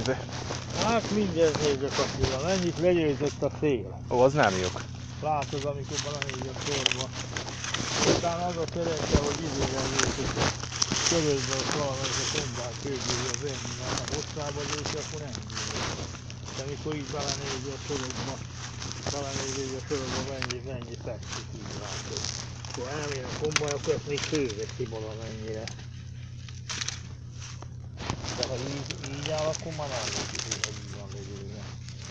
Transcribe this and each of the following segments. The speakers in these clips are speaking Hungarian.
izé. Hát mindjárt nézzek Attila, mennyit legyőzött a szél. Ó, az nem jók. Látod, amikor belemegy a sorba. Aztán az a szerencse, hogy idővel jöttök a körözbe, hogy valamelyik a tombát kőbírja venni, mert ha hosszába lőtt, akkor nem bírja. De amikor így belenézi a sorokba, mennyi fekszik, így látod. Akkor elmér a kombaj, akkor ezt még főveszi valamennyire. De ha így áll, akkor már nem veszik, hogy így van végülve.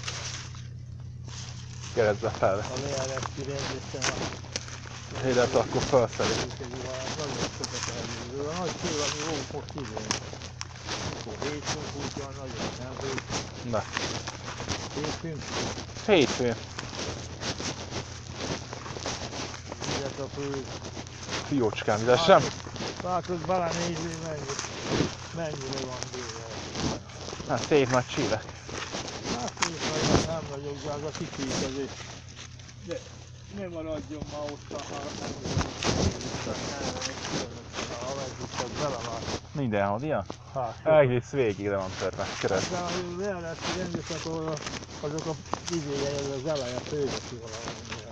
Keresztbe felve. Ha leereszti rendesen a Illetve akkor felfelé. nagyon sokat elműző. A nagy szél, ami volt most idén. Mikor hétfőn fújt, olyan nagyon nem volt. Na. Hétfőn? Hétfőn. Mindjárt a fő. Fiócskám, ide sem? Látod, belenézni, mennyire van bőle. Hát szép nagy csílek. Hát szép nagy, nem vagyok, de az a kicsit azért. De ne maradjon ma ott, ha nem Mindenhol, ilyen? hát, Egész végig le van törve, keresztbe. de ha leereszti rendesen, akkor azok a izéje, az eleje főveszi valamennyire.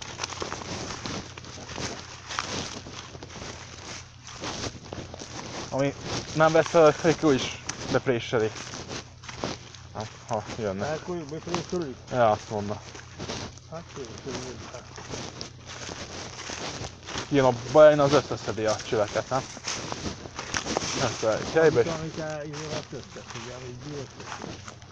Ami nem vesz fel, akkor is beprésselik. Ha jönnek. Akkor befrissülik? Ja, azt mondom. Hát frissülik. Jön a bajn, az összeszedi a csöveket, nem? Ezt a helybe is. Amit izélet összeszedi, amit összeszedi.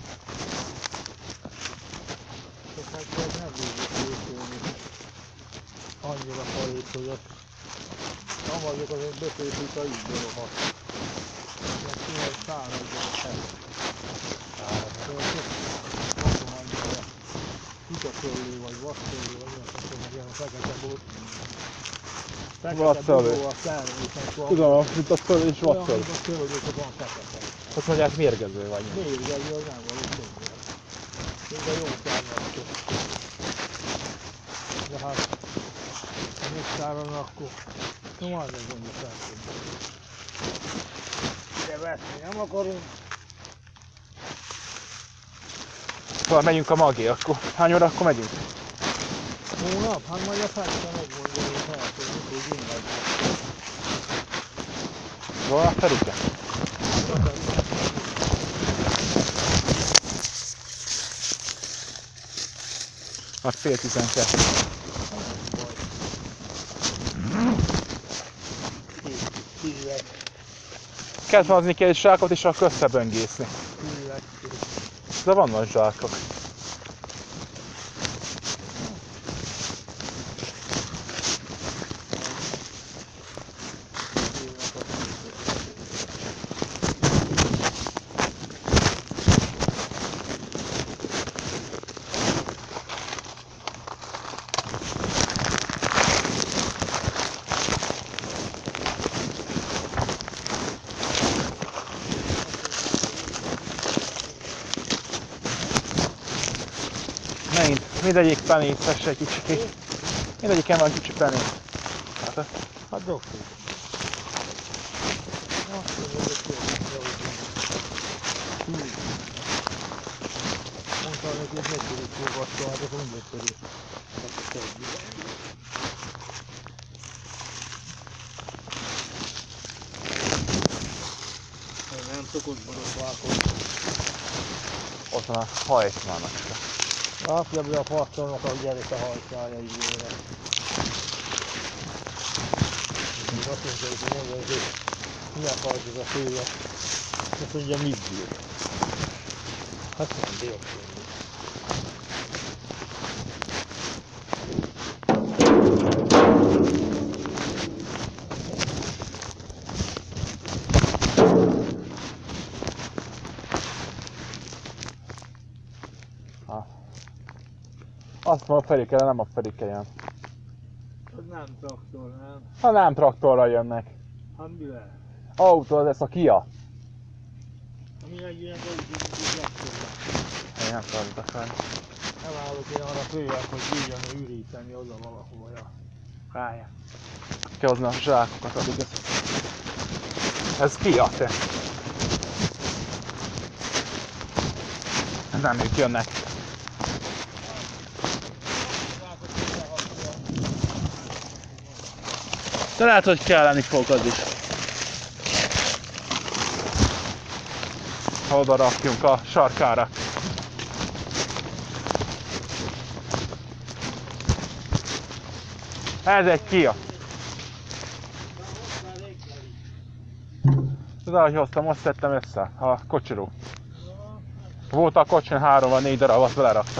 És hát ez nem úgy frissülni. Annyira falét, hogy azt nem vagyok, azért befrissült a így dologat. Ilyen színes száradjon a fel. Kutatörlő vagy vasszörlő, vagy olyan szakon, ilyen fekete volt. Fekete bodó a természet van. Tudom, mint a föl és Olyan, vasszor. mint a tölgyök, van fekete. Azt mondják, mérgező vagy. Mérgező, az nem való tényleg. Még a jó természet. De hát, ha megszáron, akkor majd ez mondja feltétlenül. De veszni nem akarunk. Szóval megyünk a magé, akkor hány óra akkor megyünk? Hónap? Hát majd a Ferike megmondja, hogy feltétlenül, hogy innen. Van a Ferike? Hát fél 12. Kell hozni ki egy zsákot és akkor összeböngészni. De vannak zsákok. Mindegyik penét vesse egy kicsit. Mindegyiken van kicsi penét. Hát doktor. Azt mondja, hogy mondta neki, hogy megtörjük fogasztva, hát akkor mindegy törjük. Nem szokott borotválkozni. Ott van a hajtmának. Rakja be a passzolnak a gyerek a hajtjára időre. Még azt mondja, hogy mondja, hogy milyen fajt ez a fője. Azt mondja, mit bír. Hát nem bír. Azt mondom, a Ferike, de nem a Ferike jön. Az nem traktor, nem? Ha nem traktorral jönnek. Hát mi lehet? Autó, az ez a Kia. Ami egy ilyen autó, traktorban. Én nem tudom, mit akarni. Nem állok én arra főleg, hogy bírjon üríteni oda valahova. Ja. Rája. Kell hozni a zsákokat, addig ez. Ez Kia, te. Nem ők jönnek. De lehet, hogy kelleni fog az is. Ha oda rakjunk a sarkára. Ez egy Kia. Ez ahogy hoztam, most szedtem össze a kocsiról. Volt a kocsin 3 vagy 4 darab, azt belerakta.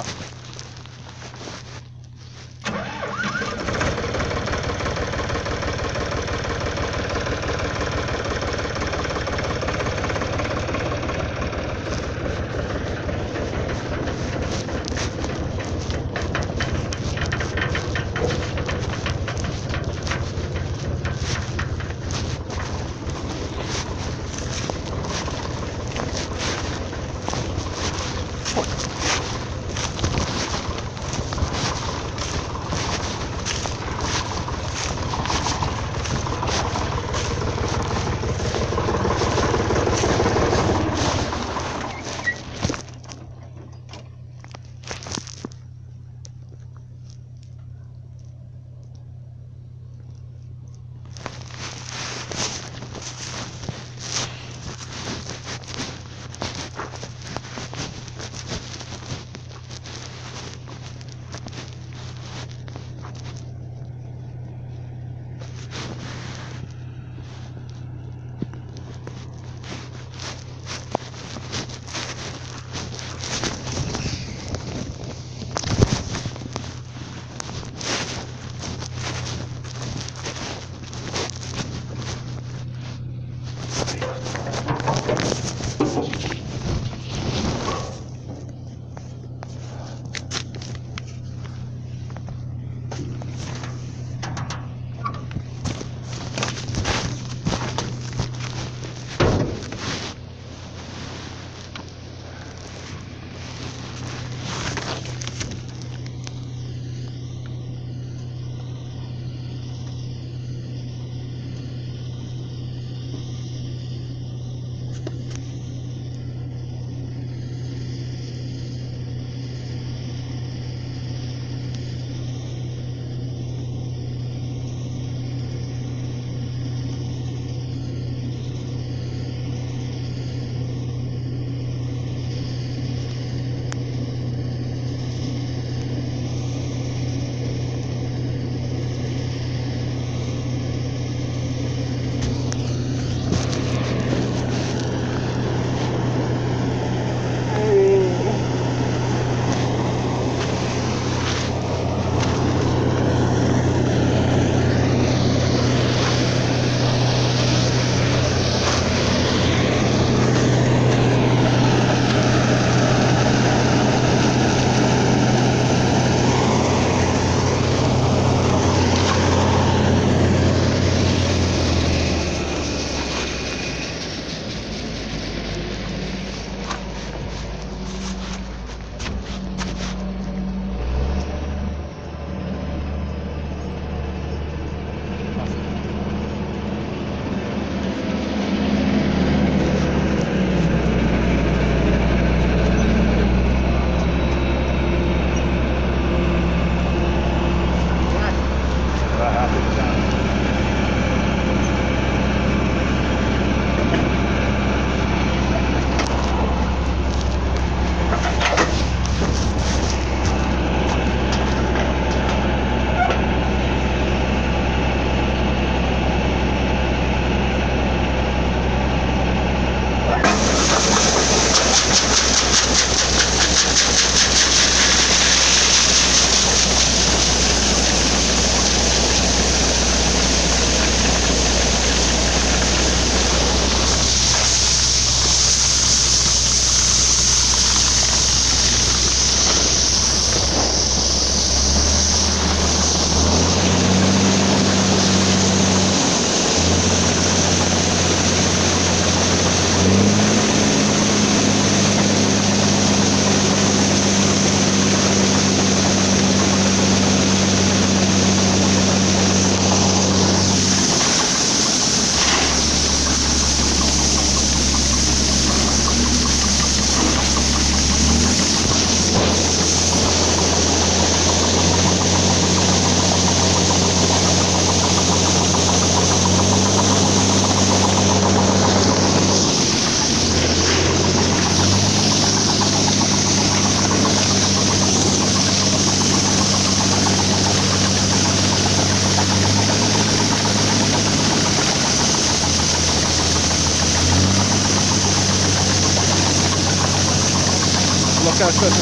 Oda kell kötni.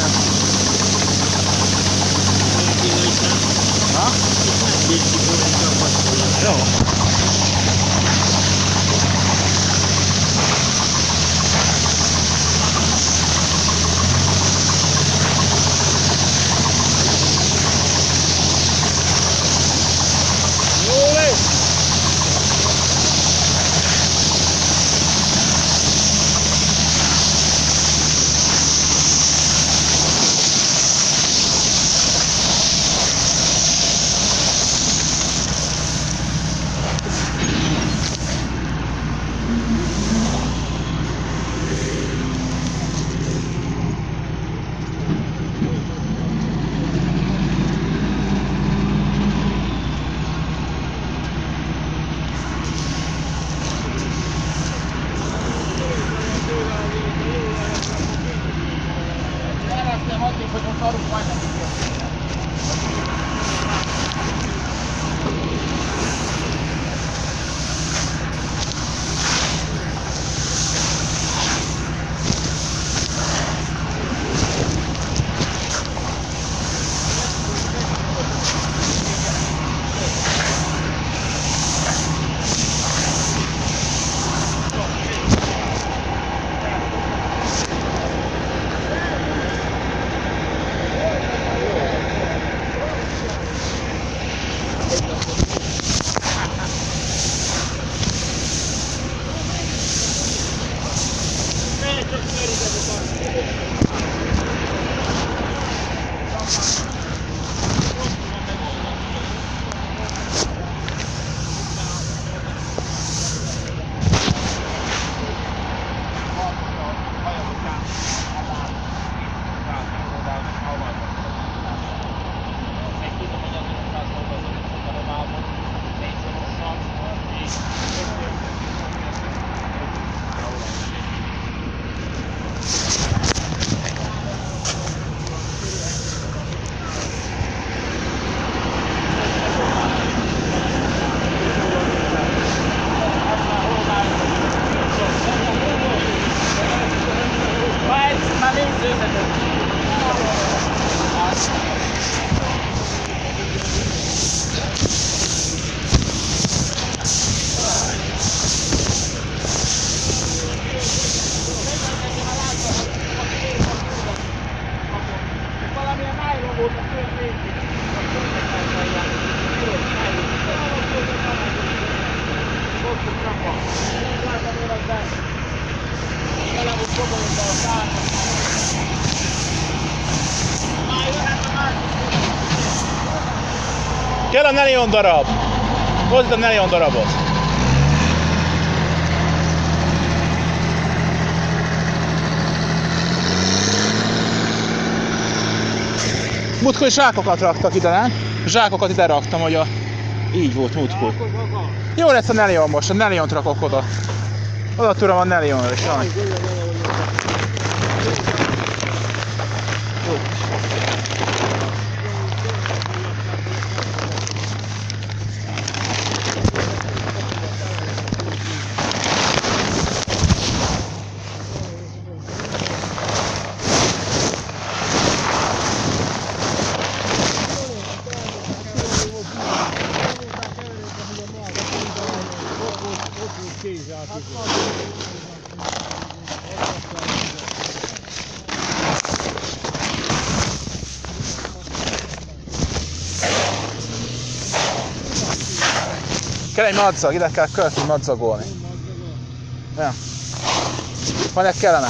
Ha? Jó. Kell a nelion darab! Hozd a nelion darabot! Múltkor zsákokat raktak ide, nem? Zsákokat ide raktam, hogy a... Így volt múltkor. Jó lesz a nelion most, a neliont rakok oda. Oda tudom a nelionra is, jaj. Kell egy madzag, ide kell kötni, madzagolni. Ja. Van egy kellene.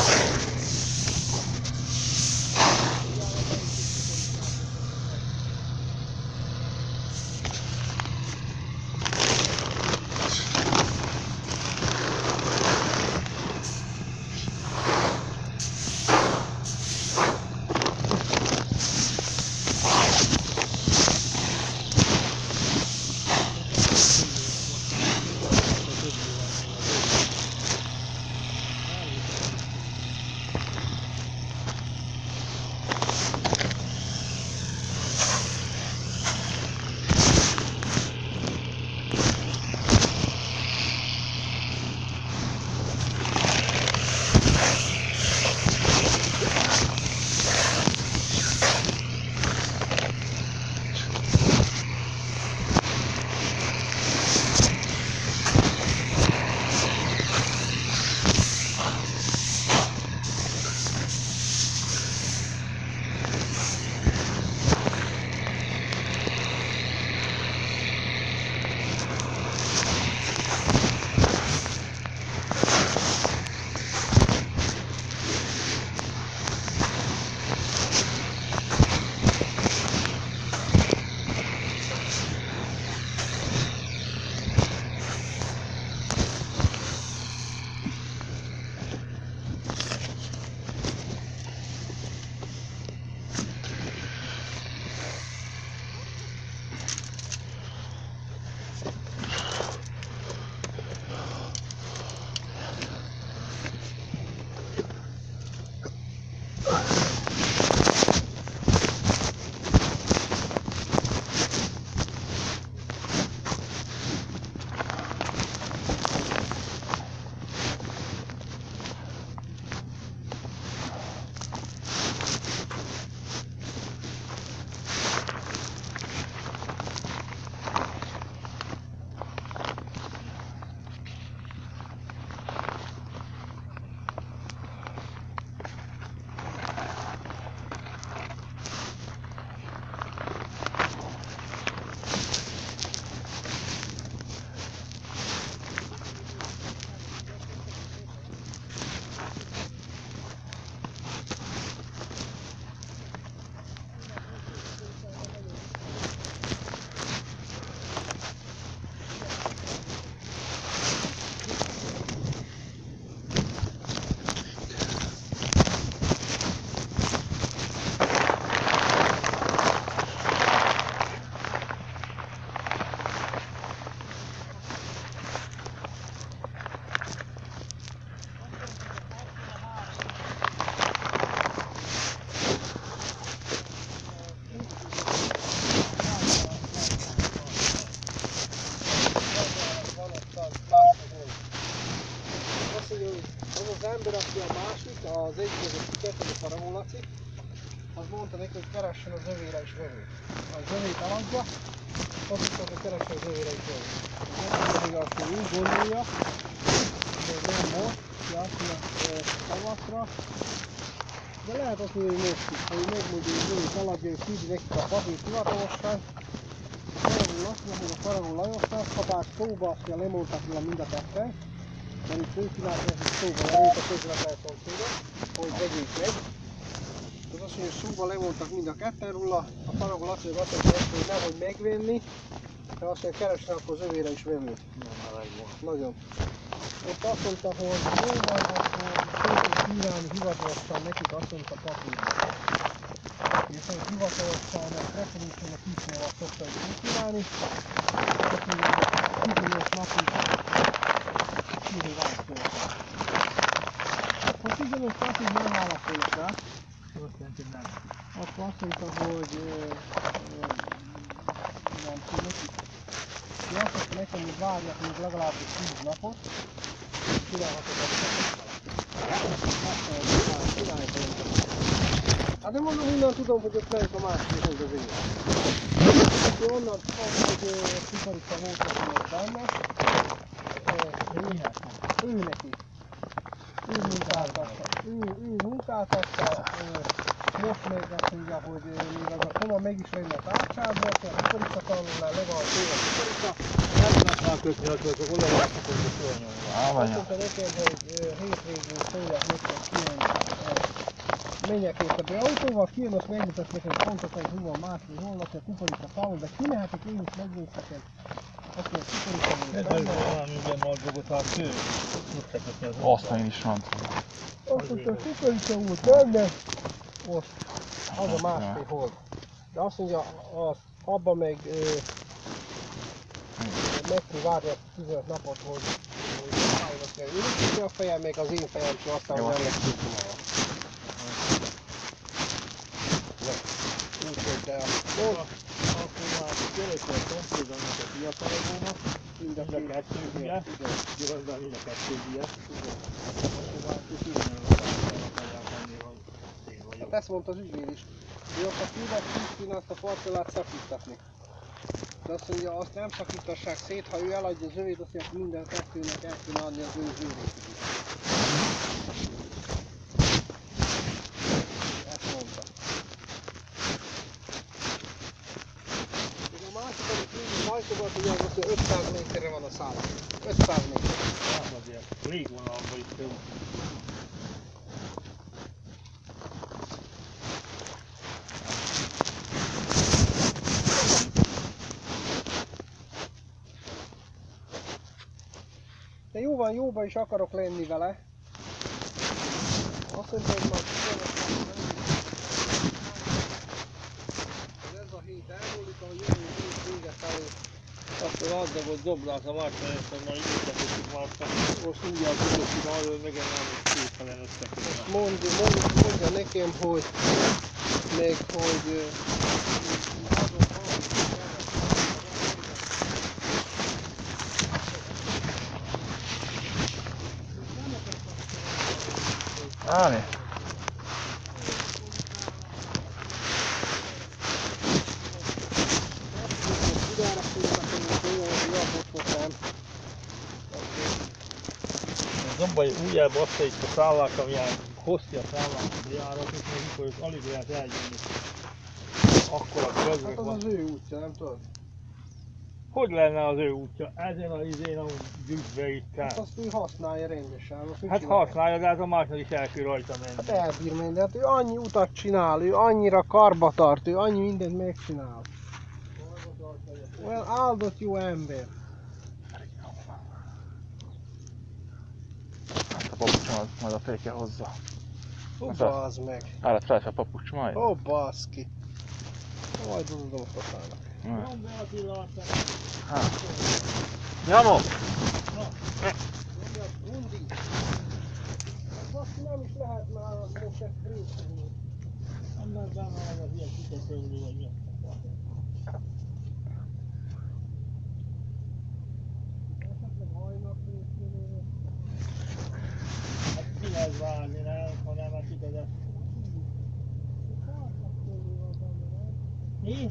Aki a másik, az egyik kettő Faragó Laci, az mondta neki, hogy keressen az övére is vevőt. Ha az övét eladja, azt mondta, hogy keressen az övére is vevőt. Az pedig azt úgy gondolja, hogy nem most, ki azt mondja tavaszra, de lehet azt mondani, hogy most is, hogy megmondja, hogy az övét eladja, és így nekik a papírt hivatalosan. Faragó Lacinak, meg a Faragó Lajosnak, ha bár szóba azt mondja, lemondtak róla mind a ketten, mert itt ő csinálta nekik szóba, mert ők a közvetlen szomszédok, hogy vegyék meg. Az azt mondja, hogy szóba lemondtak mind a ketten róla, a Faragó Laci azt mondja, hogy nehogy megvenni, de azt mondja, keresne akkor az övére is vevőt. Nagyon. Ott azt mondta, hogy szóban akkor szépen kínálni hivatalosan nekik azt mondta papírban. És hogy hivatalosan a preferenciónak kisnél azt szokta így kínálni, azt mondja, hogy 15 napig kívül válaszolnak. Ha 15 napig nem válaszolnak rá, akkor azt mondta, hogy nem tudom nekik. Én azt mondta nekem, hogy várjak még legalábbis 10 napot, és csinálhatok a hát de mondom, innen tudom, hogy ott melyik a másik az én. Akkor onnan tudom, hogy Kukoricsa volt neki benne. Ő neki. Ő munkáltatta. Most még azt mondja, hogy még az a koma meg is lenne a tárcsába, a Kukoricsa tanulnál legalább tőle a Kukoricsa. Nem lehet rákötni, hogy azok oda látnak, hogy szólnyolva. Azt mondta nekem, hogy hétvégén szólják nektek kijönni. Menjek érte be autóval, kijön, azt megmutatsz nekem pontosan, hogy hol van másfél holnap, a Kukoricsa tanul, de kimehetek én is megnézhetem. Azt mondja, Kukoricsa még ez benne. az valami ilyen margógot a kő. Azt én is mondtam. Azt mondta, Kukoricsa volt benne. Most az a másfél hold. De azt mondja, abban meg meg kell várni 15 napot, hogy állnak kell. Ő a fejem, meg az én fejem sem aztán nem lesz tudtomálva. Úgyhogy de Akkor már gyerekkel szomszédonnak a fiatalokónak, mind a kettő ugye, gyorsan mind a kettő ugye, akkor már kicsinálni akarják menni, hogy én vagyok. hát ezt mondta az ügyvéd is. Ő azt a Krisztina azt a parcellát szakítatni. De azt mondja, azt nem szakítassák szét, ha ő eladja az övét, azt mondja, hogy minden kettőnek el kéne adni az ő zsűrét is. Ezt mondta. És a másik, amit mindig hajtogat, ugye az azt mondja, 500 méterre van a szála. 500 méter. Hát azért, légvonalban is több. De jóban is akarok lenni vele. Azt mondta, hogy már ez a hét elmúlik, ahogy jövő hét vége felé. Akkor addagott doblát a másfélesen, majd ügyetesítjük már azt, most mindjárt tudjuk arról, hogy megemelni kétfelen összekötve. Mondja nekem, hogy meg, hogy Állni? Zombai újjába adta itt a szállák, amilyen hosszú a szállák, a járat, és még mikor ők alig lehet eljönni. Akkor a hát közök az van. az ő útja, nem tudod? Hogy lenne az ő útja? Ezen a izén, ahol gyűjtve itt Hát kell. azt ő használja rendesen. Azt mit Hát csinál? használja, de hát a másnak is el kell rajta menni. Hát elbír menni, hát ő annyi utat csinál, ő annyira karba tart, ő annyi mindent megcsinál. Olyan áldott jó ember. Hát a papucsomat majd a féke hozza. Ó, bazd meg. Állat fel a papucs majd. Ó, baszki. Majd tudom a faszálnak. Nyomd be a pillanatát. Hát. Nyomok! Mondja, Rundi. Baszki nem is lehet már most ezt részülni. Nem lehet benne az ilyen kitekörülő, vagy mi. Esetleg hajnak részülni. Hát ki lehet várni. Mi?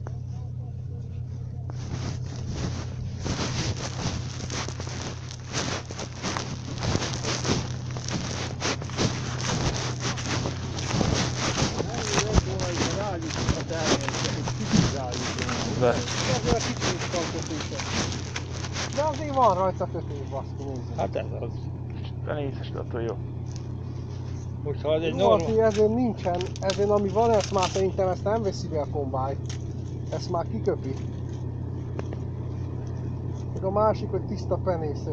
De. Ezzel a kicsit van kötése. De azért van rajta kötés, baszki, nézzük. Hát ez az. Benézes, attól jó. Most ha ez egy Jó, normál... aki ezért nincsen, ezért ami van, ezt már szerintem ezt nem veszi be a kombály. Ezt már kiköpi. Meg a másik, hogy tiszta penésző.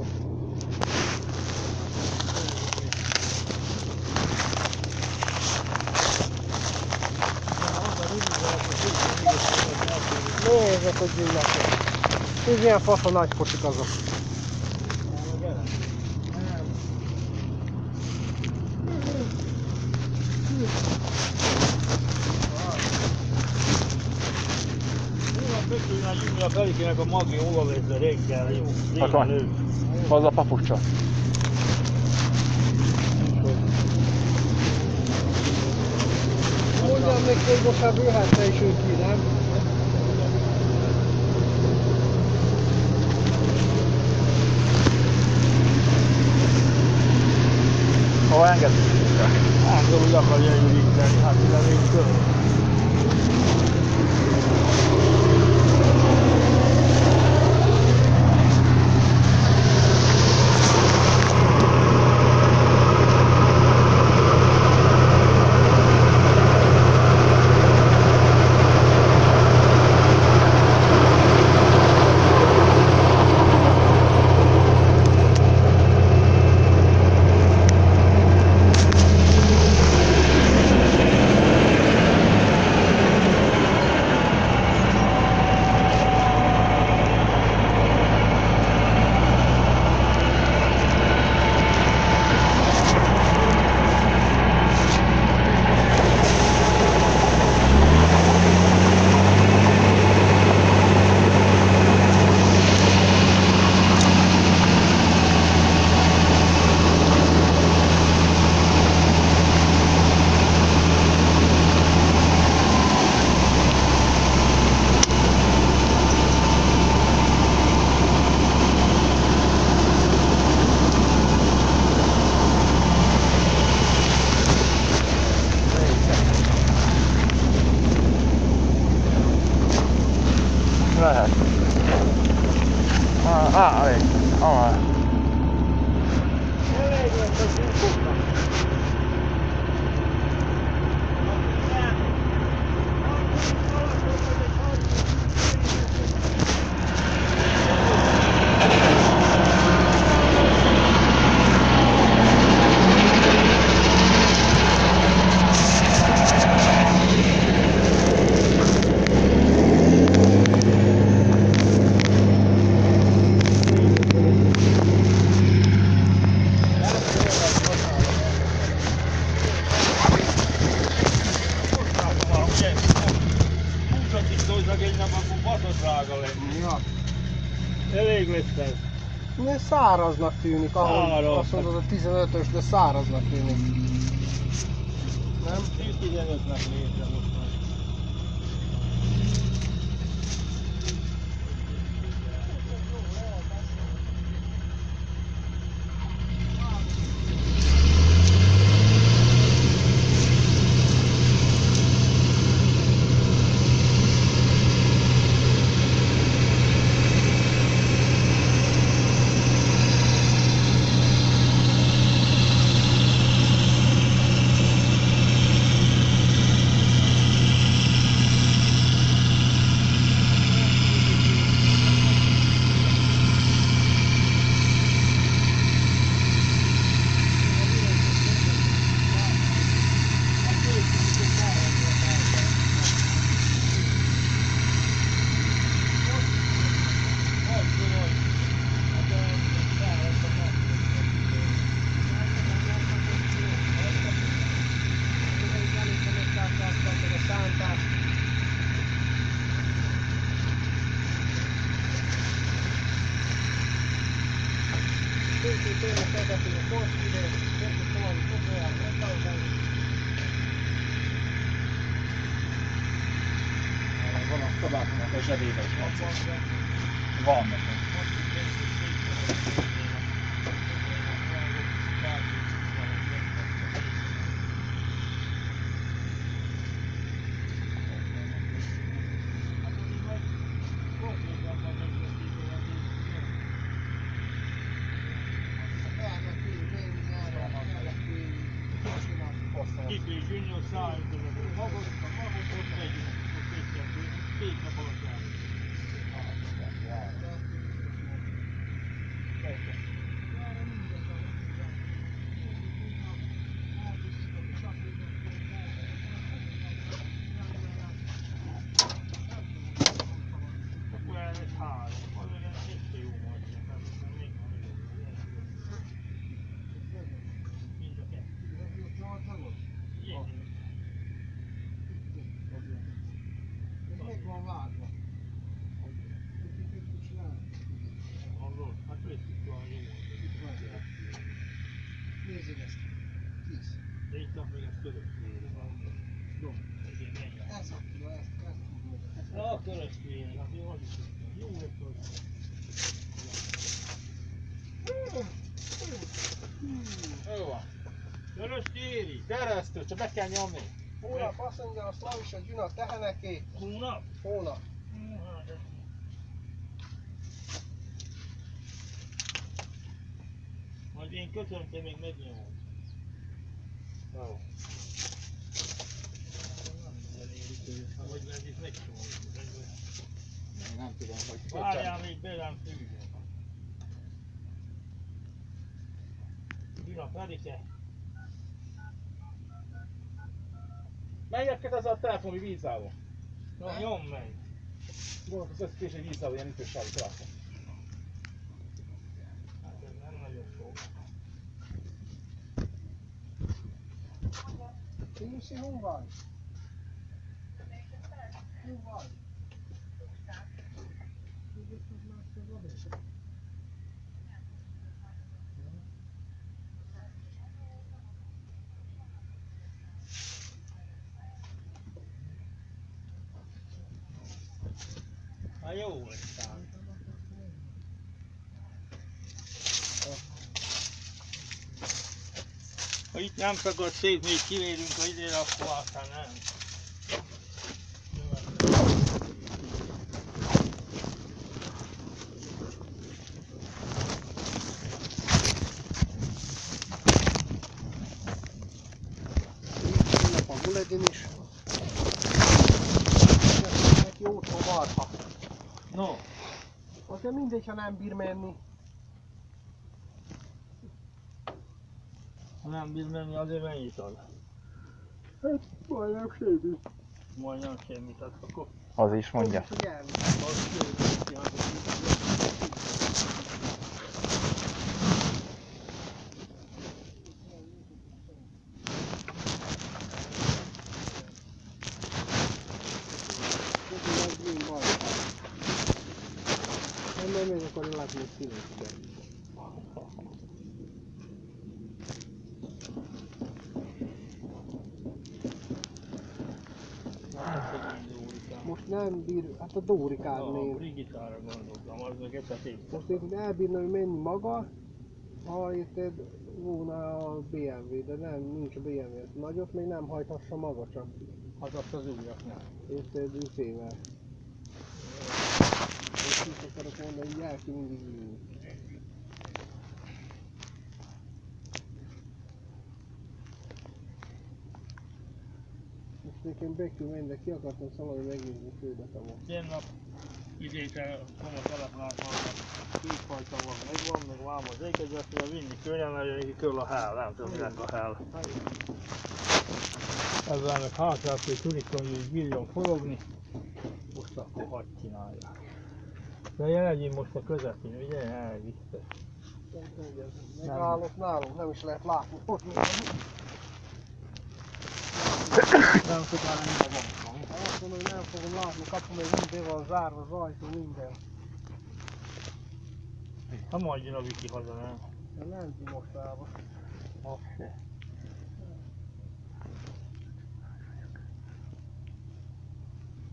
Nézzek, hogy gyűlnek. Ez ilyen fasz a nagy kocsik azok. A Felikének a magi óvavéző reggel, Hát van. Az a papucsa. Mondjam neki, hogy most már bőhetne is ő ki, nem? Hova enged? Hát, de úgy akarja üríteni, hát ide még föl. Lehet. Elég. Elég lesz a gyúkoknak. Ja. Elég lesz ez. Ne száraznak tűnik, ahogy Száraz. azt mondod a 15-ös, de száraznak tűnik. Nem? 15-nek létre most már. zsebébe is van. Van nekem. Kifli Junior szállítani, magot, ott megyünk, ott egyszerűen, 2 nap alatt járunk. Akkor ez 3, az olyan 2 jó majd, még van mind a 2. Igen. Meg van vágva. Hallod? Hát végig van jó. Nézzük ezt. 10. De itt a még ez körösfél van. Jó. Ezért menjen. Ez a kilo, ezt tudod. Na, a körösfél, hát jó, az is jó. Jó, akkor. Jó van. Körösféli. Keresztül, csak be kell nyomni. Hónap azt mondja, a Slavis a Gyuna teheneké. Hónap? Hónap. Majd én köszöntem, még megnyomom. Jó. Hogy ez itt megcsomoljuk. Én nem tudom, hogy... Várjál még belám fűzön. Gyula Ferike. Melyeket az a telefoni vízálló? Na, nyom meg. Gondolok, az összes egy vízálló, ilyen ütősávú telefon. Hát ez nem nagyon sok. Can you see who was? Who was? Hát jó vagy szám. Ha itt nem szakad szét, még kivérünk a idére, akkor aztán nem. A Guledin is. Neki otthon marha. No, Azért mindegy, ha nem bír menni. ha nem bír menni, azért mennyit ad? Hát majdnem semmi. Majdnem semmit ad, akkor Az is mondja. Hogy elni. az jövő ki az. Nem még akarja látni a színeket. Most nem bír, hát a Dórikát A még. Brigitára gondoltam, az meg esetét. Most itt elbírna, hogy menni maga, ha érted volna a BMW, de nem, nincs a BMW. Nagyot még nem hajthassa maga csak. Az azt az újaknál. Érted, üfével. És itt akarok mondani, hogy jár ki mindig ülni. Most nekem Becky menj, de ki akartam szaladni megnézni fődet amúgy. Ilyen nap idétel komoly telefonálnak, kétfajta van, megvan, meg vám az ékezetről, vinni könnyen, mert neki köl a hál, nem tudom, minek a hál. Ezzel meg hátrát, hogy tudikon, hogy bírjon forogni, most akkor hagyd csinálja. De jelenjünk most a közepén, ugye? Elvitte. Megállott nálunk, nem is lehet látni. Ott még Nem tudnál nem a bankon. azt mondom, hogy nem fogom látni, kapom, hogy minden van zárva, az ajtó, minden. Ha majd jön a Viki haza, nem? De nem ti mostában. Azt se.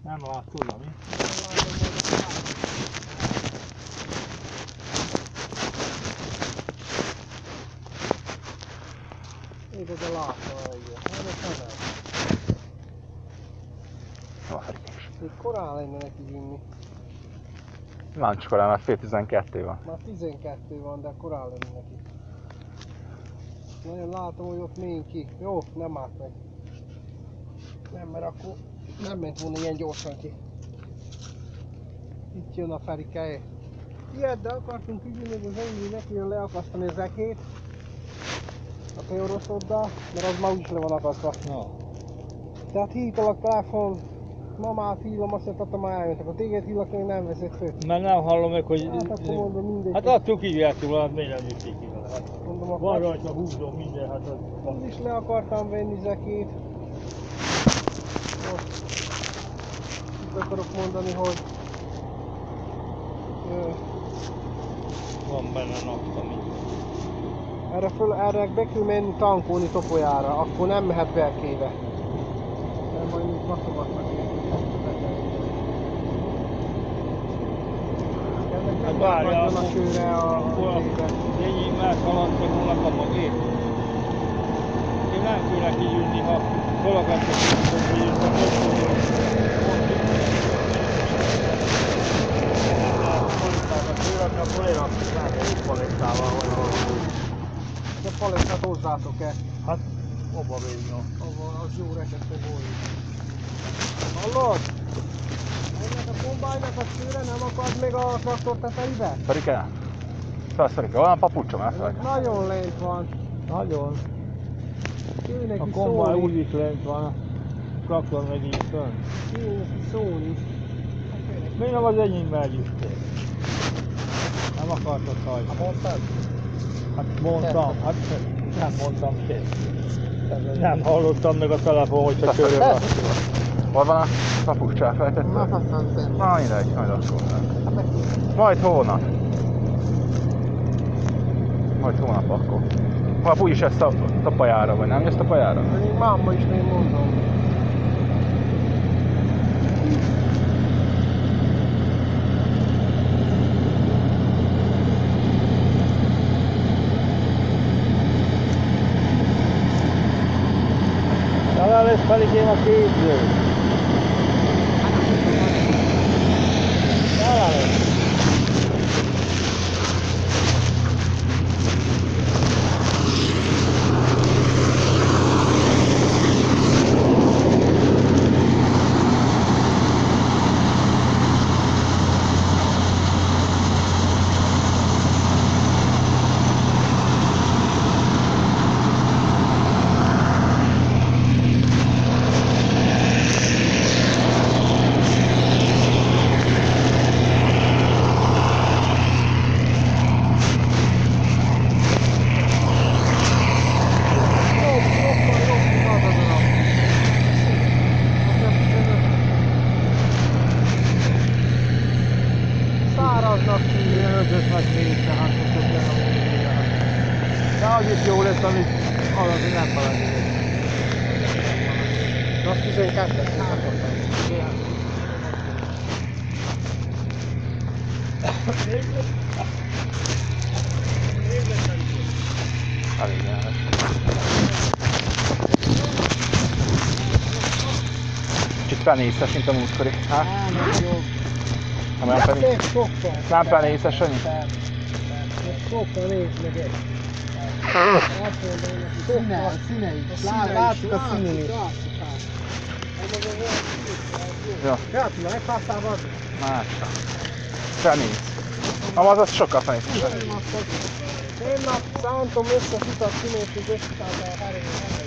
Nem látod, ami? Ide de látom, igen. Nem. Várjás. Még korán lenne neki vinni. Nem csak korán, már fél 12 van. Már 12 van, de korán lenne neki. Nagyon látom, hogy ott mény ki. Jó, nem állt meg. Nem, mert akkor nem ment volna ilyen gyorsan ki. Itt jön a Ferike. Ilyet, de akartunk ügyni, még az Amy neki jön leakasztani az ekét. A teoroszoddal, mert az már úgyis le van akasztva. Na. Tehát hívtalak telefon, mamát hívom, azt mondta, már eljöttek. A téged hívlak, még nem vezet fő. Mert nem hallom meg, hogy... Hát akkor mondom mindegy. Hát attól kívjátok, hát miért nem jötték ki vele? Hát Mondom, van akkor rajta húzom minden, hát az... az is le akartam venni zekét. Most itt akarok mondani, hogy Van benne napta mind. erre be kell menni tankolni Topolyára, akkor nem mehet Berkébe. Nem, majd még vakogatnak. Hát várjál, a sőre a tébe. Lényeg megszaladtak volna a magét. Én nem tudnak így ülni, ha valakat hogy itt a De palettát hozzátok-e? Hát, hova végül? Ahol az jó rekesztő volt. Hallod? Ennek a kombájnak a szőre nem akad még a traktor tetejébe? Ferike? Szóval Ferike, olyan papucsom elfelejtem. Nagyon lent van. Nagyon. Kéne A neki kombáj szólni. úgy is lent van, a traktor meg így fönn. Kéne neki szólni. Miért nem az enyémbe együttél? Nem akartad hajtani. Mondtad? Hát mondtam, hát nem mondtam semmit. Nem hallottam meg a telefon, hogy csak körül van. Hol van a papucs? Elfelejtetted? Na, aztán szent. Na mindegy, majd akkor. Hát meg Majd hónap. Majd hónap akkor. Ha úgyis ezt a Topolyára, vagy nem jössz Topolyára? még máma is még mondom. Talán lesz Ferikém a képző. Talán lesz. Száraznak ki. Ilyen ötöt meg négy, tehát most ott jön a végére. De az is jó lesz, amit hallod, hogy nem maradni. De azt 12-et nem akartam. Elég jeles. Kicsit penészes, mint a múltkori. Hát? Nem jó. Nem olyan penészes? Szép sokkal. Nem penészes annyi? Sokkal nézd meg egy. Azt mondom neki, színei. Látszik a színén. Jó. Gátul, megfáztál az? Már csak. Penész. Az sokkal penészesebb. Én már szántom összefutat színét, és összeszálltál a herényen.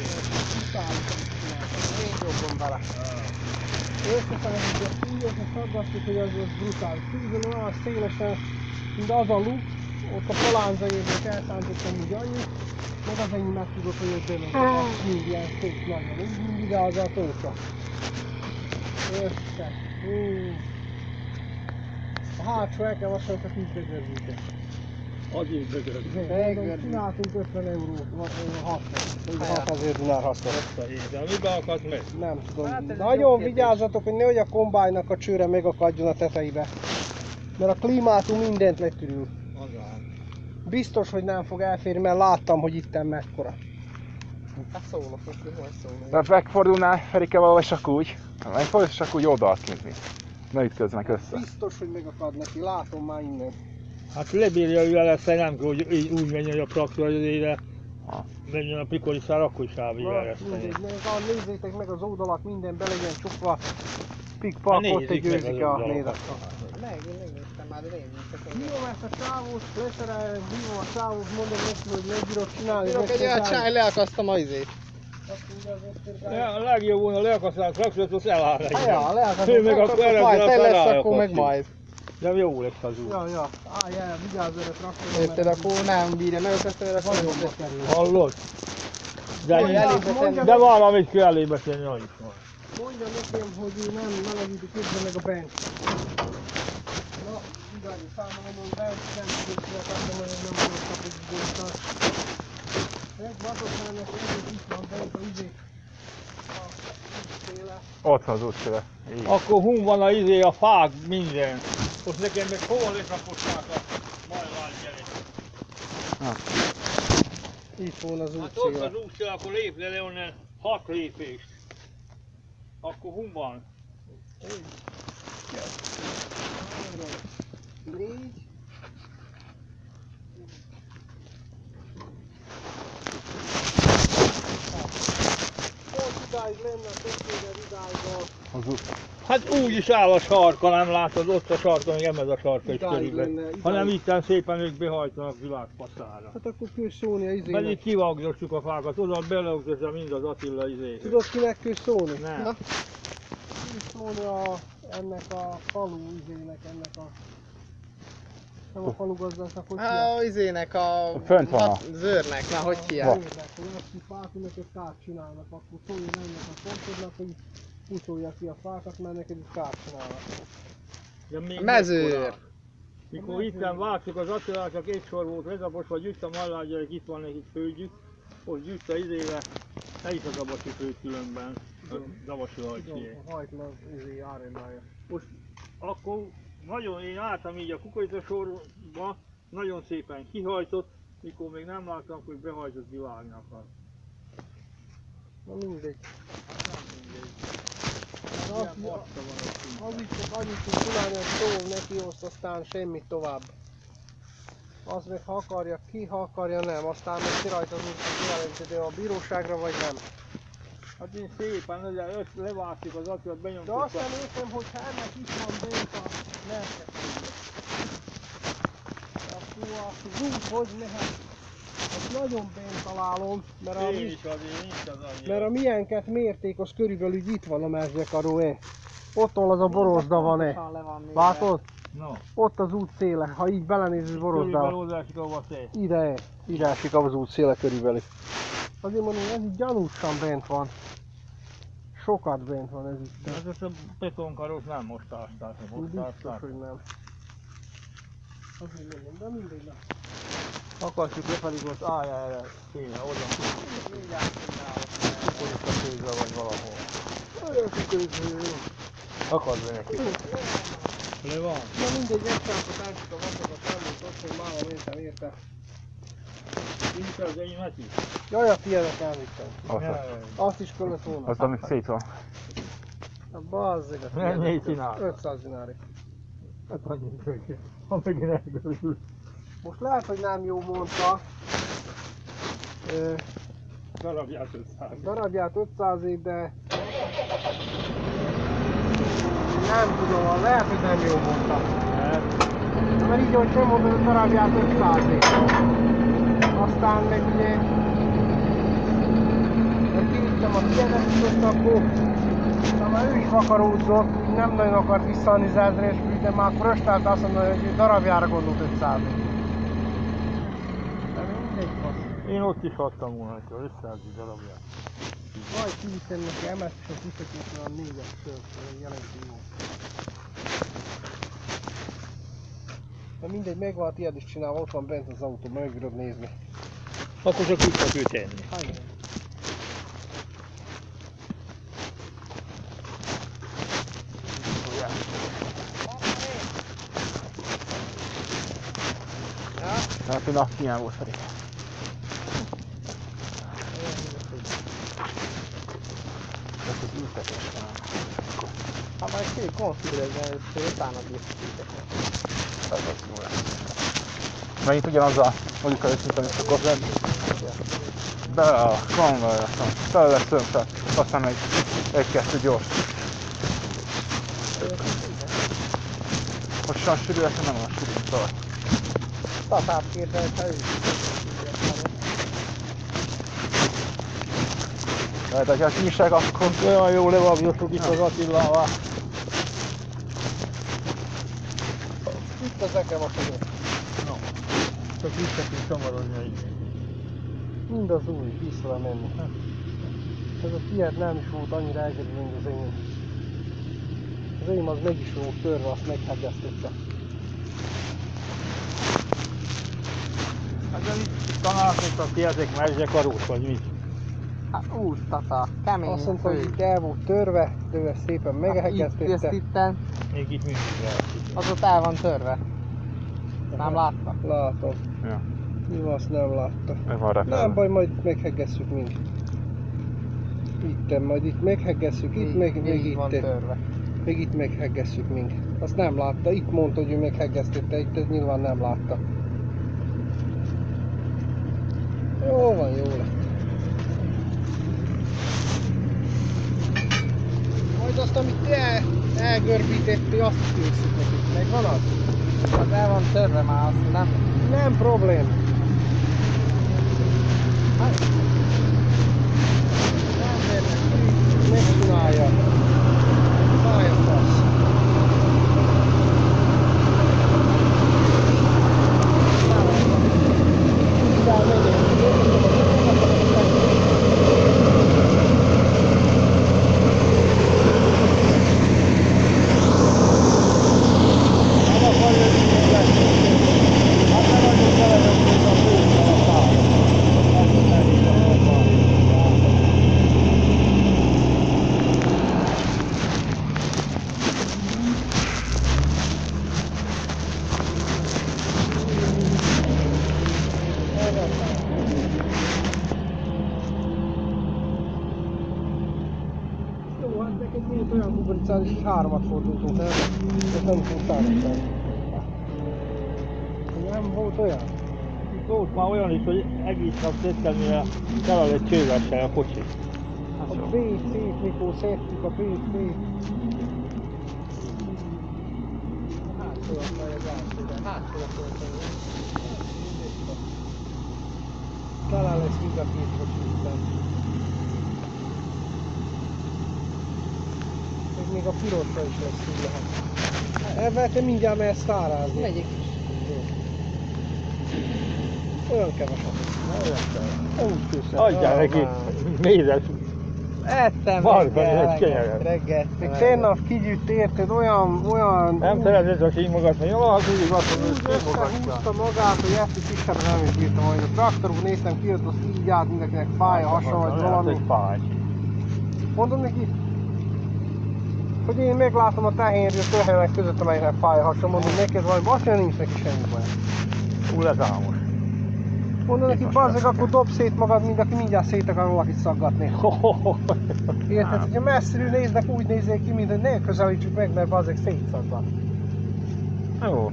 Én jobban vele. Összeszálltál, hogy így összeszagasztjuk, hogy az brutális. Tűzön olyan szélesen, mint az a luk, ott a palánzaiért elszántottam úgy annyit, meg az ennyi meg tudod, hogy ott bemegy. Mind ilyen szép nagyon. Úgy mind ide az a tóca. Össze. A hátsó el kell vasalni, csak így bezörzítek. Azért bögök. Csináltunk 50 euró hasznot. 6000 dinár hasznot. De miben akadt meg? Nem tudom. Nagyon vigyázzatok, hogy nehogy a kombájnak a csőre megakadjon a tetejébe. Mert a klímátum mindent letűrül. Biztos, hogy nem fog elférni, mert láttam, hogy itten mekkora. Hát szólok, hogy hogy szólok. De megfordulnál Ferike valahogy csak úgy. Megfordul, és csak úgy oldalt kintni. Ne ütköznek össze. Biztos, hogy megakad neki, látom már innen. Hát lebírja ő vele, nem kell, hogy így úgy menjen, hogy a traktor az ére. Ha. Menjen a pikoliszár, akkor is elbírja ereszteni. Nézzétek meg az oldalak, minden be legyen csukva. Pikpak, ott egy győzik a nézet. Megnéztem már, de hívom ezt a csávót, leszerelem, hívom a csávót, mondom neki, hogy megbírok csinálni. Bírok egy olyan csáj, leakasztam a izét. A legjobb volna leakasztál a traktort, az eláll neki. Ja, leakasztom Ő meg a akkor erre majd te lesz, ráakasztja. akkor meg majd. De jó lesz az út. Ja, álljál, vigyázz erre traktorra. Érted, akkor nem bírja megakasztani, mert akkor Nagyon nagyon bekerül. Hallod? Mondja De valamit kell elébe tenni, az is van. Mondja nekem, hogy ő nem melegíti közben meg a bench. Na, igazi számolom, hogy bench nem tudjuk kiakasztani, hogy nem tudok kapni gyorsan. Egy vadossának egyet itt van bench, a izé. A útszéle. Ott van az útszéle. Így. Akkor hun van a izé, a fák, minden. Most nekem meg hova lerakották a majlán gyerek. Itt van az Hát ott útszéle. az útszél, akkor lép le onnan 6 lépést. Akkor hun van. 4. Pont idáig lenne a többséget idáig Az út. Hát úgy is áll a sarka, nem látod, ott a sarka, még nem ez a sarka is Idáig körülbelül. lenne, idáig. Hanem itten szépen ők behajtanak világpaszára. Hát akkor kell szólni a Mert izének. itt kivagdossuk a fákat, oda beleugdozza mind az Attila izé. Tudod kinek kell szólni? Nem. Na? Kell szólni ennek a falu izének, ennek a... Nem a falu gazdásznak, hogy hívják? A izének a... Fönt van a- zőrnek, na hogy hívják? Zöldnek, hogy azt a fák, neked kárt csinálnak, akkor szóljon ennek a pontodnak, hogy pucolja ki a fákat, mert neked itt kárt csinálnak. De még A mezőr. mekkora? Mikor itten vágtuk az Attilát, csak egy sor volt vezapos, vagy gyűjt a mallágyarek, itt van nekik főgyük, ott gyűjt a izére, ne is a Dabasi fő különben, a Dabasi hajtjé. A hajtlan izé arénája. Most akkor nagyon én álltam így a kukoricasorba, nagyon szépen kihajtott, mikor még nem láttam, hogy behajtott világnak. Na mindegy. Az is csak annyit tud csinálni, hogy szól neki, azt aztán semmit tovább. Az meg ha akarja ki, ha akarja nem, aztán meg ki rajta az úgy jelenteni a bíróságra vagy nem. Hát én szépen levágtuk az Attilát, De benyomtuk azt nem értem, hogy ha ennek itt van bent a merketségre. Akkor az út hogy mehet? Azt nagyon bent találom, mert a, Én is azért, nincs az annyira. mert a milyenket mérték, az körülbelül itt van a merzsekaró. Ott az a borozda van-e. Látod? No. Ott az út széle, ha így belenézünk borozdába. Körülbelül oda esik, ahova te. Ide esik az út széle körülbelül. Azért mondom, ez így gyanúsan bent van. Sokat bent van ez itt. Hát ezt a betonkaros nem most ásták, most Biztos, ásták. hogy nem. Azért mondom, de mindegy. Na. Akassuk lefelé, ott álljál erre kéne, oda. Kukorica vagy valahol. Olyan kukorica. Akad le neki. Le van. Na mindegy, egy sánkot ásik a vasokat, elmúlt ott, hogy máma mentem érte. Nincs az enyémet is. Jaj, a tiédet elvittem. Azt, Azt is kellett volna. azt amit szét van. A bazzeg a Nem, tiédet. mit csinál? 500 dinári. Hát annyit költség. Ha megint elgörül. Most lehet, hogy nem jó mondta. Darabját 500. Darabját 500 év, de nem tudom, lehet, hogy nem jó mondta. Na, mert így, hogy nem mondod, a darabját 500 év. Aztán meg ugye, mert kiríttem a tiédet, akkor aztán már ő is vakaródzott, nem nagyon akart visszaadni az ezresből, de már akkor röstelt azt mondani, hogy darabjára gondolt 500 év. De mindegy van. Én ott is adtam volna neki az 500 darabját. Majd kivittem neki MS, és a visszakészül a 4-es jelenti jó. Na mindegy, megvan, a tiéd is csinálva, ott van bent az autó, meg bírod nézni. Akkor csak vissza kell tenni. Hány? Hát, hogy nap kínál volt pedig. Ez az ültetés van. Hát majd fél konfigurálni, és utána biztosítani. Ez az jó lesz. Megint ugyanaz a logika összint, amit szokott lenni. Bele a konvojra, tele lesz tömpe, aztán meg egy-kettő gyors. Most sem sűrű lesz, nem olyan sűrű, szóval. Tatát kérdez, ha ő Lehet, hogyha kinyissák, akkor Olyan jó levagyossuk itt az Attilával. Itt az nekem a fogom. Csak vissza kell samarodni egy. Mind az új, vissza menni. Ez a tiéd nem is volt annyira egyedül, mint az enyém. Az enyém az meg is volt törve, azt meghegyeztette. Hát de mit találkoztak ti ezek mezsekarót, vagy mit? Hát úgy tata, kemény Azt mondta, hogy fő. itt el volt törve, de ő ezt szépen Ezt meghegyeztette. itten, Még itt mindig lehet. az ott el van törve. Nem látta? Látom. Ja. Jó, azt nem látta. meg van rá Nem baj, majd itt megheggesszük mind. Itten, majd itt megheggesszük, itt meg Végig van itt. törve. Még itt megheggesszük mind. Azt nem látta, itt mondta, hogy ő meghegesztette, itt ez nyilván nem látta. Jó van, jó lett. Majd azt, amit te elgörbítettél, azt készít nekik. Megvan az? Az el van törve már, azt nem. Nem problém. Hát, nem érdekel, megcsinálja. Fáj a fasz. Mindjárt megyek. Nem akarja, hogy így lesz. Hát nem vagyok belenyomni a főzsel a szállra. Azt nem van. Jó, hát neked volt olyan kukoricád, és így 3-at fordultunk el, de nem tudtál utáni. Nem volt olyan? Itt volt már olyan is, hogy egész nap tettem, mire tele lett csővessel a kocsi. A BC-t, mikor szedtük a BC-t. Hátul akarja gászolni, hátul akarja. Talán lesz mind a két kocsi után. Még a pirosra is lesz, úgy lehet. Ebben te mindjárt mehetsz tárázni. Megyek. Olyan keveset. Úgy tűzhet. Adjál neki mézes. Ettem Marha, ez reggel, kenyeret. reggel. Még tegnap kigyűjt érted, olyan... Nem szeretett a símogatni. Jó, az úgy van, hogy Úgy összehúzta magát, hogy ezt is kisebbre nem is bírtam, hogy a traktorból néztem ki, azt így állt mindenkinek fáj a hasa, vagy valami. Egy fáj. Mondom neki, hogy én meglátom a tehénri a töhelnek között, amelynek fáj a hasa, mondom neki, ez valami azt nincs neki semmi baj. Túl ez álmos. Mondom neki, bazzeg, akkor dob szét magad, mint aki mindjárt szét akar valakit szaggatni. Érted, hogyha messziről néznek, úgy nézzék ki, mint hogy ne közelítsük meg, mert bazzeg szétszaggat. Jó.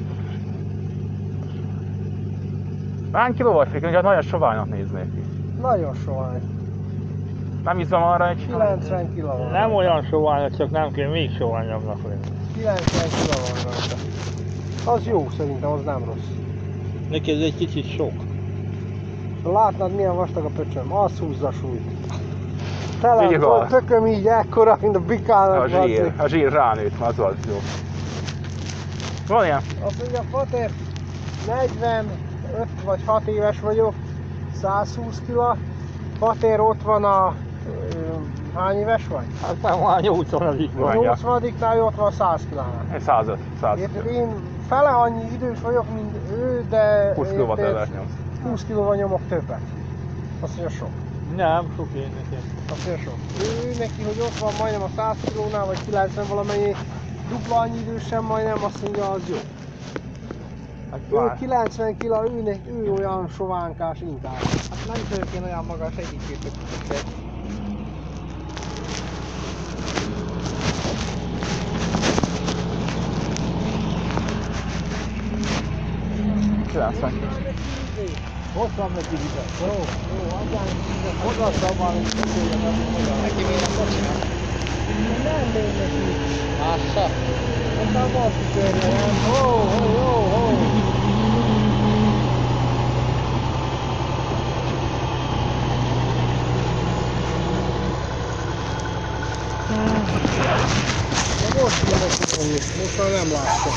Hány kiló vagy fék? Ugye nagyon soványnak néznék ki. Nagyon sovány. Nem izzam arra egy... 90 kg van. Nem olyan sovány, csak nem kell még soványabbnak lenni. 90 kg van rajta. Az jó szerintem, az nem rossz. Neki ez egy kicsit sok. Ha látnád milyen vastag a pöcsöm, az húzza súlyt. Tele Így a van. tököm így ekkora, mint a bikának. A zsír ránőtt, az az jó. Van ilyen? Azt mondja, Pater, 45 vagy 6 éves vagyok, 120 kg. Pater, ott van a Hány éves vagy? Hát nem már 80-ig A van. Mondja. 80-nál ott van 100 kilónál. 105, 100. Érted, én fele annyi idős vagyok, mint ő, de 20 érted, kWh nyom. 20 kilóval nyomok többet. Azt mondja sok. Nem, sok én nekem. Azt mondja sok. Ő neki, hogy ott van majdnem a 100 kilónál, vagy 90 valamennyi, dupla annyi idősen majdnem, azt mondja, az jó. Hát Ő vár. 90 kiló, ő olyan sovánkás inkább. Hát nem tudok én olyan magas egyikét. Ott van neki ide. Jó, adjál neki. Oda szabad, hogy beszéljen oda. Neki miért a kocsina? Nem még neki. Massa. Aztán van kitörje, nem? Ho. De most jönnek tudni, most már nem látszik.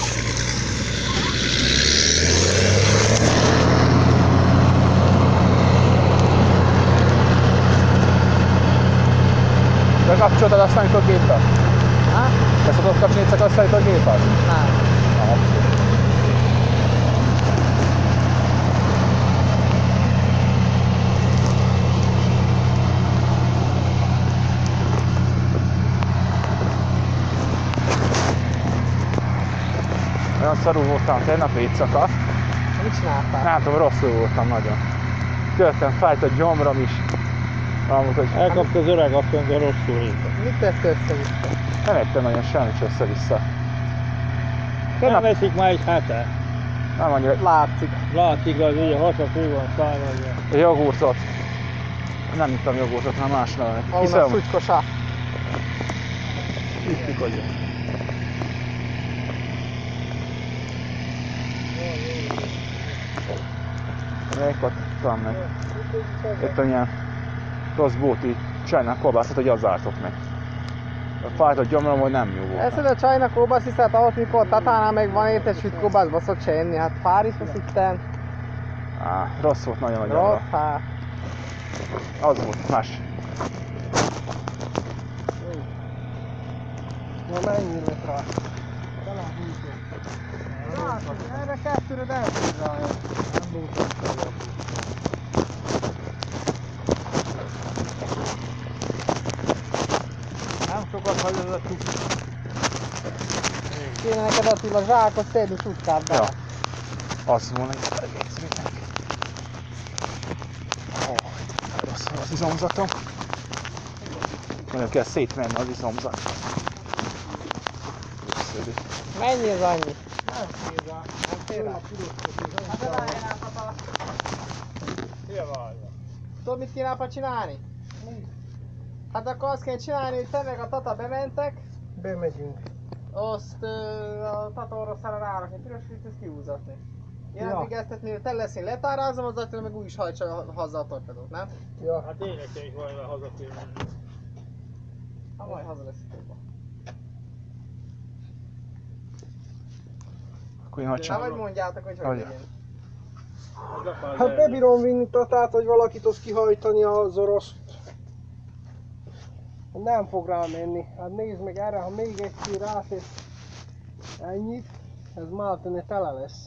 Bekapcsoltad a számítógépet? Be szokott kapcsolni csak a számítógépet? Nem. Olyan szarul voltam tegnap éjszaka. Mit csináltál? Nem tudom, rosszul voltam nagyon. Töltem, fájt a gyomrom is. Amúgy, hogy Elkapta az öreg, azt mondja, rosszul éjt. Mit tesz össze-vissza? nem ettem nagyon semmit se össze-vissza. Nem Tegnap eszik már egy hete. nem annyira Látszik. Látszik, az ugye hasakú van szállva. a jogurtot. Nem ittam jogurtot, hanem más nevenek. Ahol a Hiszem, szutykosá. Tisztik vagyok. melyik ott van meg. Ettem ilyen rossz bóti csajnák kolbászat, hogy az ártok meg. A fájt a gyomrom, hogy nem jó volt. Eszed a csajnak kóbasz, hiszed ahhoz, mikor Tatánál meg van érted süt kóbászba szokott se enni. Hát Párizsba itten. Rossz volt nagyon a gyomrom. Rossz, hát. Az volt, más. Na menjél rá. Talán húzom. Látod, erre kettőre elhúzzálja. Nem bújtam fel. Nem sokat hagy az a cukor. Kéne neked Attila zsákot szedni cukkát be. Ja. Az volna egy egészvétek. Rossz van az izomzatom. Nagyon kell szétmenni az izomzat. Szödi. Mennyi az annyi? Nem fér rá. Nem fér rá. Hát elálljon át, Tata. Hülye várja. Tudod, mit kéne apa csinálni? Hát akkor azt kell csinálni, hogy te meg a Tata bementek. Bemegyünk. Azt a Tata oroszára rárakni, pirosít, ezt kihúzatni. Én Ja. addig ezt hogy te lesz, én letárázom, az Attila meg úgy is hajtsa haza a torpedót, nem? Ja. Hát én nekem is valamivel hazaférni. Hát majd haza lesz a torba. Akkor én hogy Na csinálom? vagy mondjátok, hogy hogy Hogy? legyen. Hát bebírom vinni Tatát, hogy valakit ott kihajtani az oroszt. Nem fog rá menni. Hát nézd meg erre, ha még egy rátesz ennyit, ez máltani tele lesz.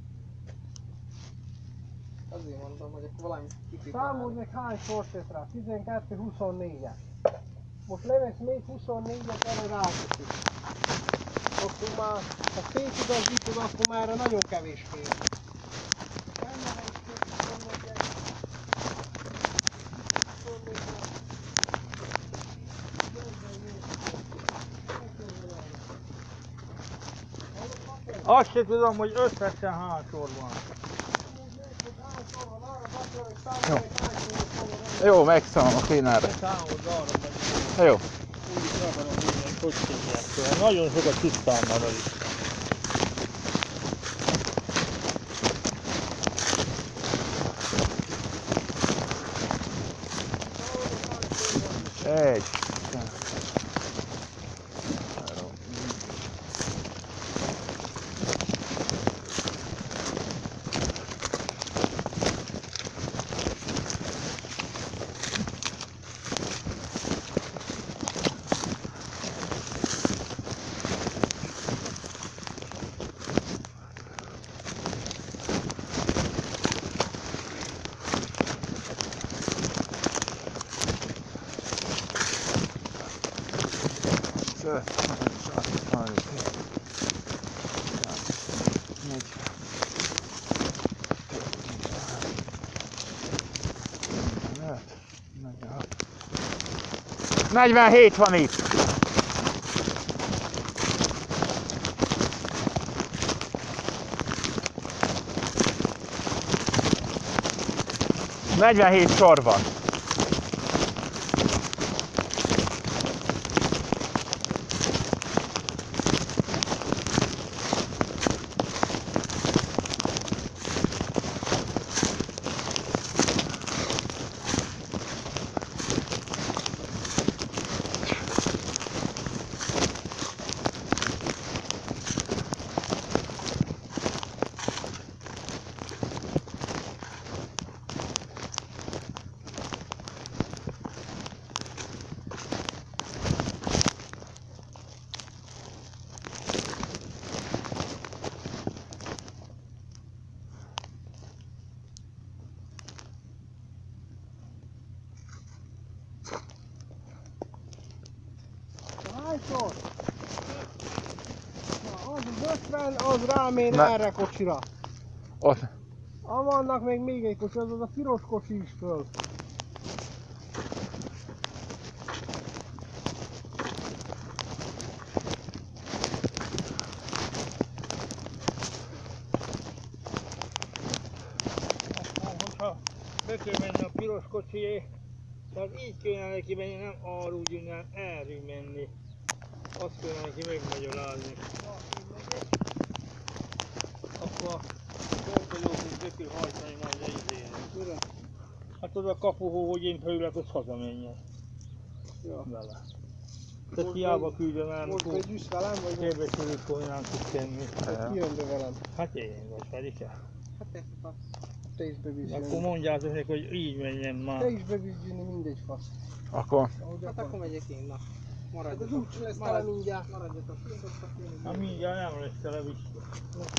Azért mondom, hogy akkor valami kipipálni. Számolj meg hány sort tesz rá? 12-24-et. Most levetsz még 24-et, erre ráteszik. Akkor már, ha szétigazítod, akkor már erre nagyon kevés fér. Azt se tudom, hogy összesen hány sor van. Jó, megszámolom a cleanerre. Számold arra, hogy Jó. úgy ragadom én, hogy csinálják tőle. Nagyon sokat tudtam már az is. Egy. 47 van itt. Negyvenhét sor van. Hányszor? Na, az 50, az rámér Na. erre kocsira. Ott. Vannak még egy kocsi, az a piros kocsi is föl. Hogyha be kell menni a piros kocsié, tehát így kéne neki menni, nem arról gyűnál, erről menni. Azt kéne neki megmagyarázni. Akkor a torpedókhoz be kell hajtani majd a izére. Hát az a kapuhó, hogy én főleg ott hazamenjen. Ja. Vele. Tehát hiába küldjem el, Most begyűsz velem, vagy most kérdésülőkor nem tud tenni. ki jön be velem? Hát én vagy, Ferike. Hát te is bevisz Akkor jönni. mondjátok neki, hogy így menjen már. Te is bevisz jönni, mindegy fasz. Akkor. Hát akkor megyek én, na. Maradjatok. Hát az úgy lesz tele mindjárt. Maradjatok. Na mindjárt nem lesz tele vissza.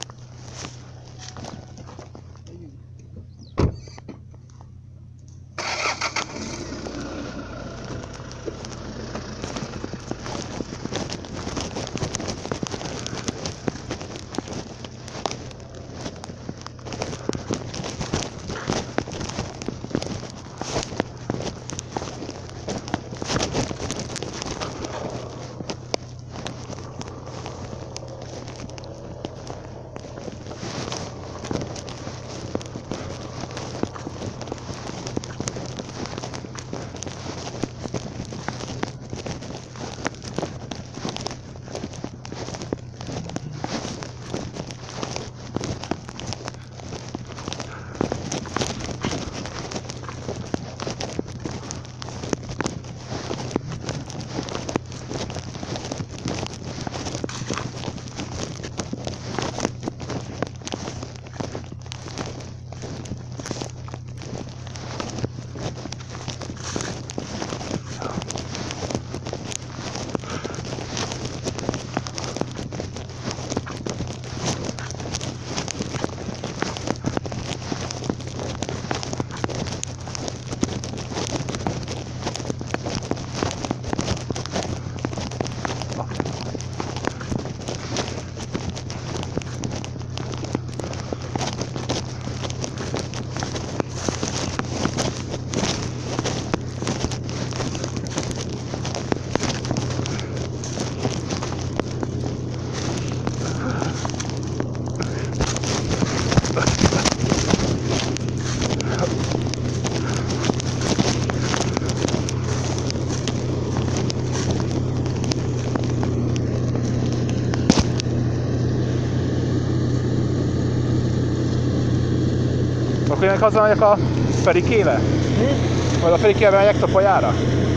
Akkor jönnek hazamegyek a Ferikével? Vagy a Ferikével megyek Topolyára?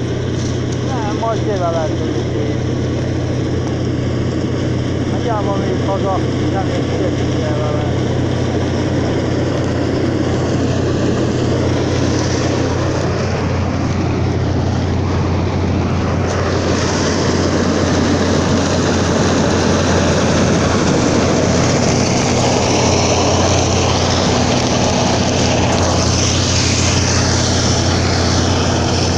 Nem, majd kiveled. Hát hiába még haza, nem érsz